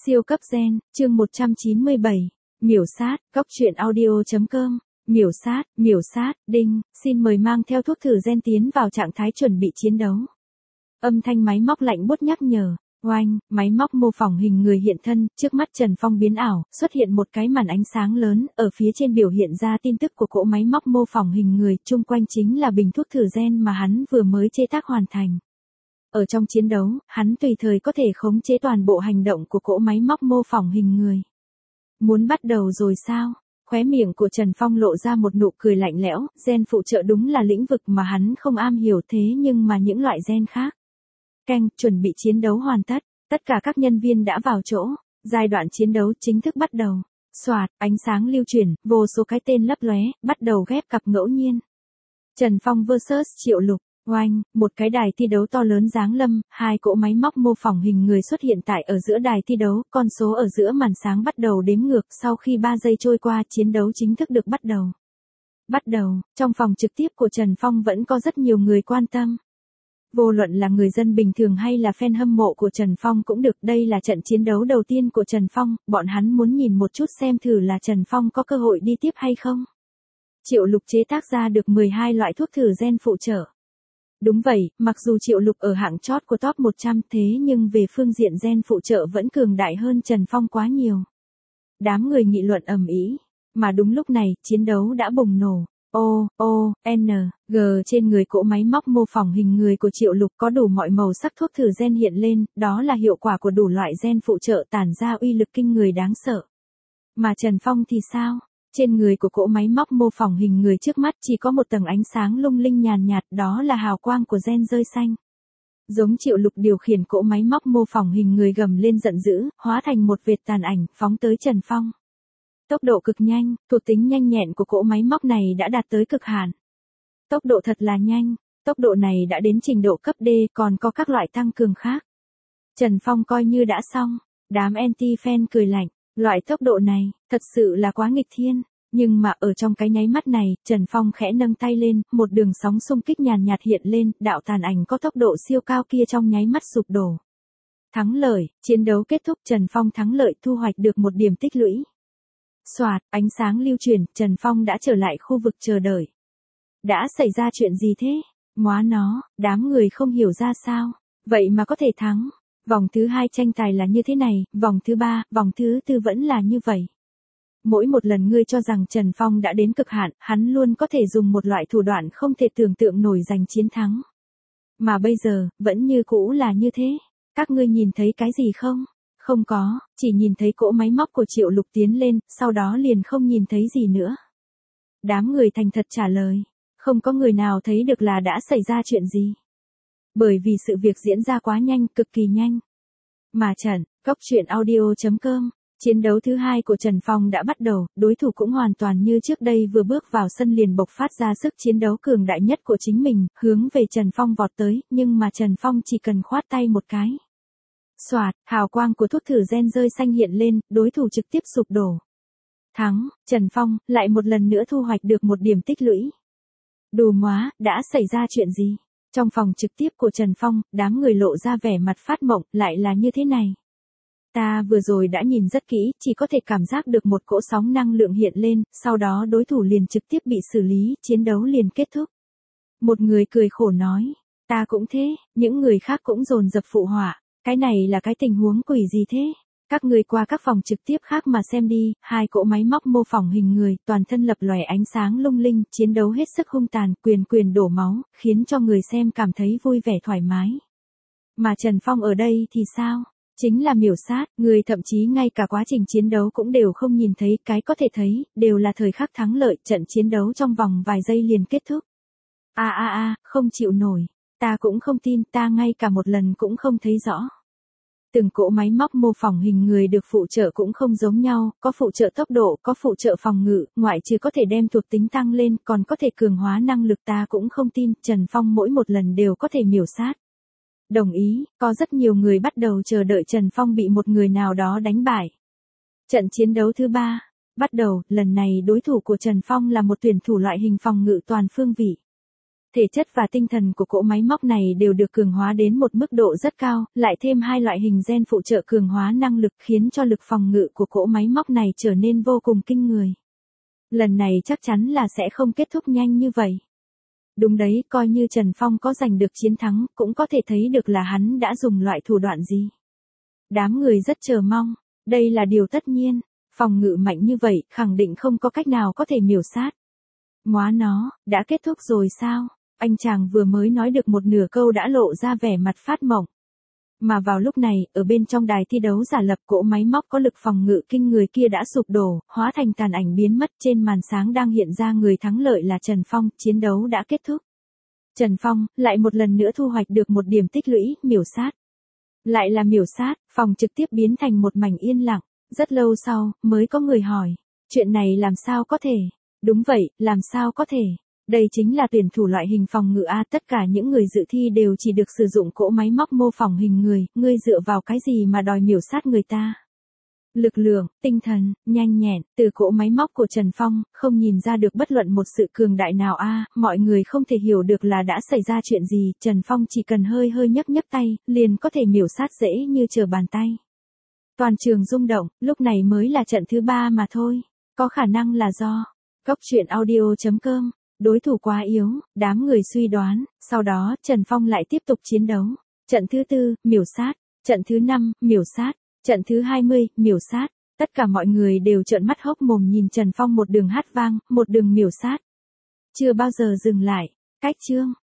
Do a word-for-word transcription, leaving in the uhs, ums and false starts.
Siêu cấp gen, chương một trăm chín mươi bảy. Miểu sát, góc truyện audio chấm com. Miểu sát, miểu sát, đinh, xin mời mang theo thuốc thử gen tiến vào trạng thái chuẩn bị chiến đấu. Âm thanh máy móc lạnh buốt nhắc nhở. Oanh, máy móc mô phỏng hình người hiện thân, trước mắt Trần Phong biến ảo, xuất hiện một cái màn ánh sáng lớn, ở phía trên biểu hiện ra tin tức của cỗ máy móc mô phỏng hình người, chung quanh chính là bình thuốc thử gen mà hắn vừa mới chế tác hoàn thành. Ở trong chiến đấu, hắn tùy thời có thể khống chế toàn bộ hành động của cỗ máy móc mô phỏng hình người. Muốn bắt đầu rồi sao? Khóe miệng của Trần Phong lộ ra một nụ cười lạnh lẽo, gen phụ trợ đúng là lĩnh vực mà hắn không am hiểu thế nhưng mà những loại gen khác. Canh, chuẩn bị chiến đấu hoàn tất, tất cả các nhân viên đã vào chỗ, giai đoạn chiến đấu chính thức bắt đầu. Soạt, ánh sáng lưu chuyển, vô số cái tên lấp lóe, bắt đầu ghép cặp ngẫu nhiên. Trần Phong versus Triệu Lục. Oanh, một cái đài thi đấu to lớn giáng lâm, hai cỗ máy móc mô phỏng hình người xuất hiện tại ở giữa đài thi đấu, con số ở giữa màn sáng bắt đầu đếm ngược, sau khi ba giây trôi qua, chiến đấu chính thức được bắt đầu. Bắt đầu, trong phòng trực tiếp của Trần Phong vẫn có rất nhiều người quan tâm. Vô luận là người dân bình thường hay là fan hâm mộ của Trần Phong cũng được, đây là trận chiến đấu đầu tiên của Trần Phong, bọn hắn muốn nhìn một chút xem thử là Trần Phong có cơ hội đi tiếp hay không. Triệu Lục chế tác ra được mười hai loại thuốc thử gen phụ trợ. Đúng vậy, mặc dù Triệu Lục ở hạng chót của top một trăm thế nhưng về phương diện gen phụ trợ vẫn cường đại hơn Trần Phong quá nhiều. Đám người nghị luận ầm ĩ, mà đúng lúc này, chiến đấu đã bùng nổ. O, O, N, G trên người cỗ máy móc mô phỏng hình người của Triệu Lục có đủ mọi màu sắc thuốc thử gen hiện lên, đó là hiệu quả của đủ loại gen phụ trợ tản ra uy lực kinh người đáng sợ. Mà Trần Phong thì sao? Trên người của cỗ máy móc mô phỏng hình người trước mắt chỉ có một tầng ánh sáng lung linh nhàn nhạt, đó là hào quang của gen rơi xanh. Giống Triệu Lục điều khiển cỗ máy móc mô phỏng hình người gầm lên giận dữ, hóa thành một vệt tàn ảnh, phóng tới Trần Phong. Tốc độ cực nhanh, thuộc tính nhanh nhẹn của cỗ máy móc này đã đạt tới cực hạn. Tốc độ thật là nhanh, tốc độ này đã đến trình độ cấp D, còn có các loại tăng cường khác. Trần Phong coi như đã xong, đám anti-fan cười lạnh, loại tốc độ này, thật sự là quá nghịch thiên. Nhưng mà ở trong cái nháy mắt này, Trần Phong khẽ nâng tay lên, một đường sóng xung kích nhàn nhạt hiện lên, đạo tàn ảnh có tốc độ siêu cao kia trong nháy mắt sụp đổ. Thắng lợi, chiến đấu kết thúc, Trần Phong thắng lợi thu hoạch được một điểm tích lũy. Soạt, ánh sáng lưu chuyển, Trần Phong đã trở lại khu vực chờ đợi. Đã xảy ra chuyện gì thế? Móa nó, đám người không hiểu ra sao. Vậy mà có thể thắng. Vòng thứ hai tranh tài là như thế này, vòng thứ ba, vòng thứ tư vẫn là như vậy. Mỗi một lần ngươi cho rằng Trần Phong đã đến cực hạn, hắn luôn có thể dùng một loại thủ đoạn không thể tưởng tượng nổi giành chiến thắng. Mà bây giờ, vẫn như cũ là như thế. Các ngươi nhìn thấy cái gì không? Không có, chỉ nhìn thấy cỗ máy móc của Triệu Lục tiến lên, sau đó liền không nhìn thấy gì nữa. Đám người thành thật trả lời, không có người nào thấy được là đã xảy ra chuyện gì. Bởi vì sự việc diễn ra quá nhanh, cực kỳ nhanh. Mà trận, góc truyện audio chấm com, chiến đấu thứ hai của Trần Phong đã bắt đầu, đối thủ cũng hoàn toàn như trước đây vừa bước vào sân liền bộc phát ra sức chiến đấu cường đại nhất của chính mình, hướng về Trần Phong vọt tới, nhưng mà Trần Phong chỉ cần khoát tay một cái. Soạt, hào quang của thuốc thử gen rơi xanh hiện lên, đối thủ trực tiếp sụp đổ. Thắng, Trần Phong, lại một lần nữa thu hoạch được một điểm tích lũy. Đù móa, đã xảy ra chuyện gì? Trong phòng trực tiếp của Trần Phong, đám người lộ ra vẻ mặt phát mộng, lại là như thế này. Ta vừa rồi đã nhìn rất kỹ, chỉ có thể cảm giác được một cỗ sóng năng lượng hiện lên, sau đó đối thủ liền trực tiếp bị xử lý, chiến đấu liền kết thúc. Một người cười khổ nói, ta cũng thế, những người khác cũng dồn dập phụ họa. Cái này là cái tình huống quỷ gì thế? Các người qua các phòng trực tiếp khác mà xem đi, hai cỗ máy móc mô phỏng hình người, toàn thân lập lòe ánh sáng lung linh, chiến đấu hết sức hung tàn, quyền quyền đổ máu, khiến cho người xem cảm thấy vui vẻ thoải mái. Mà Trần Phong ở đây thì sao? Chính là miểu sát, người thậm chí ngay cả quá trình chiến đấu cũng đều không nhìn thấy, cái có thể thấy, đều là thời khắc thắng lợi, trận chiến đấu trong vòng vài giây liền kết thúc. A a a, không chịu nổi. Ta cũng không tin, ta ngay cả một lần cũng không thấy rõ. Từng cỗ máy móc mô phỏng hình người được phụ trợ cũng không giống nhau, có phụ trợ tốc độ, có phụ trợ phòng ngự, ngoại trừ có thể đem thuộc tính tăng lên, còn có thể cường hóa năng lực, ta cũng không tin, Trần Phong mỗi một lần đều có thể miểu sát. Đồng ý, có rất nhiều người bắt đầu chờ đợi Trần Phong bị một người nào đó đánh bại. Trận chiến đấu thứ ba, bắt đầu, lần này đối thủ của Trần Phong là một tuyển thủ loại hình phòng ngự toàn phương vị. Thể chất và tinh thần của cỗ máy móc này đều được cường hóa đến một mức độ rất cao, lại thêm hai loại hình gen phụ trợ cường hóa năng lực khiến cho lực phòng ngự của cỗ máy móc này trở nên vô cùng kinh người. Lần này chắc chắn là sẽ không kết thúc nhanh như vậy. Đúng đấy, coi như Trần Phong có giành được chiến thắng, cũng có thể thấy được là hắn đã dùng loại thủ đoạn gì. Đám người rất chờ mong, đây là điều tất nhiên, phòng ngự mạnh như vậy, khẳng định không có cách nào có thể miểu sát. Móa nó, đã kết thúc rồi sao? Anh chàng vừa mới nói được một nửa câu đã lộ ra vẻ mặt phát mộng. Mà vào lúc này, ở bên trong đài thi đấu giả lập, cỗ máy móc có lực phòng ngự kinh người kia đã sụp đổ, hóa thành tàn ảnh biến mất. Trên màn sáng đang hiện ra người thắng lợi là Trần Phong, chiến đấu đã kết thúc. Trần Phong, lại một lần nữa thu hoạch được một điểm tích lũy, miểu sát. Lại là miểu sát, phòng trực tiếp biến thành một mảnh yên lặng. Rất lâu sau, mới có người hỏi, chuyện này làm sao có thể? Đúng vậy, làm sao có thể? Đây chính là tuyển thủ loại hình phòng ngự A, tất cả những người dự thi đều chỉ được sử dụng cỗ máy móc mô phỏng hình người, ngươi dựa vào cái gì mà đòi miểu sát người ta? Lực lượng, tinh thần, nhanh nhẹn, từ cỗ máy móc của Trần Phong, không nhìn ra được bất luận một sự cường đại nào a, mọi người không thể hiểu được là đã xảy ra chuyện gì, Trần Phong chỉ cần hơi hơi nhấc nhấc tay, liền có thể miểu sát dễ như trở bàn tay. Toàn trường rung động, lúc này mới là trận thứ ba mà thôi, có khả năng là do Cốc truyện audio chấm com. Đối thủ quá yếu, đám người suy đoán, sau đó Trần Phong lại tiếp tục chiến đấu. Trận thứ tư, miểu sát. Trận thứ năm, miểu sát. Trận thứ hai mươi, miểu sát. Tất cả mọi người đều trợn mắt hốc mồm nhìn Trần Phong một đường hát vang, một đường miểu sát. Chưa bao giờ dừng lại. Cách chương.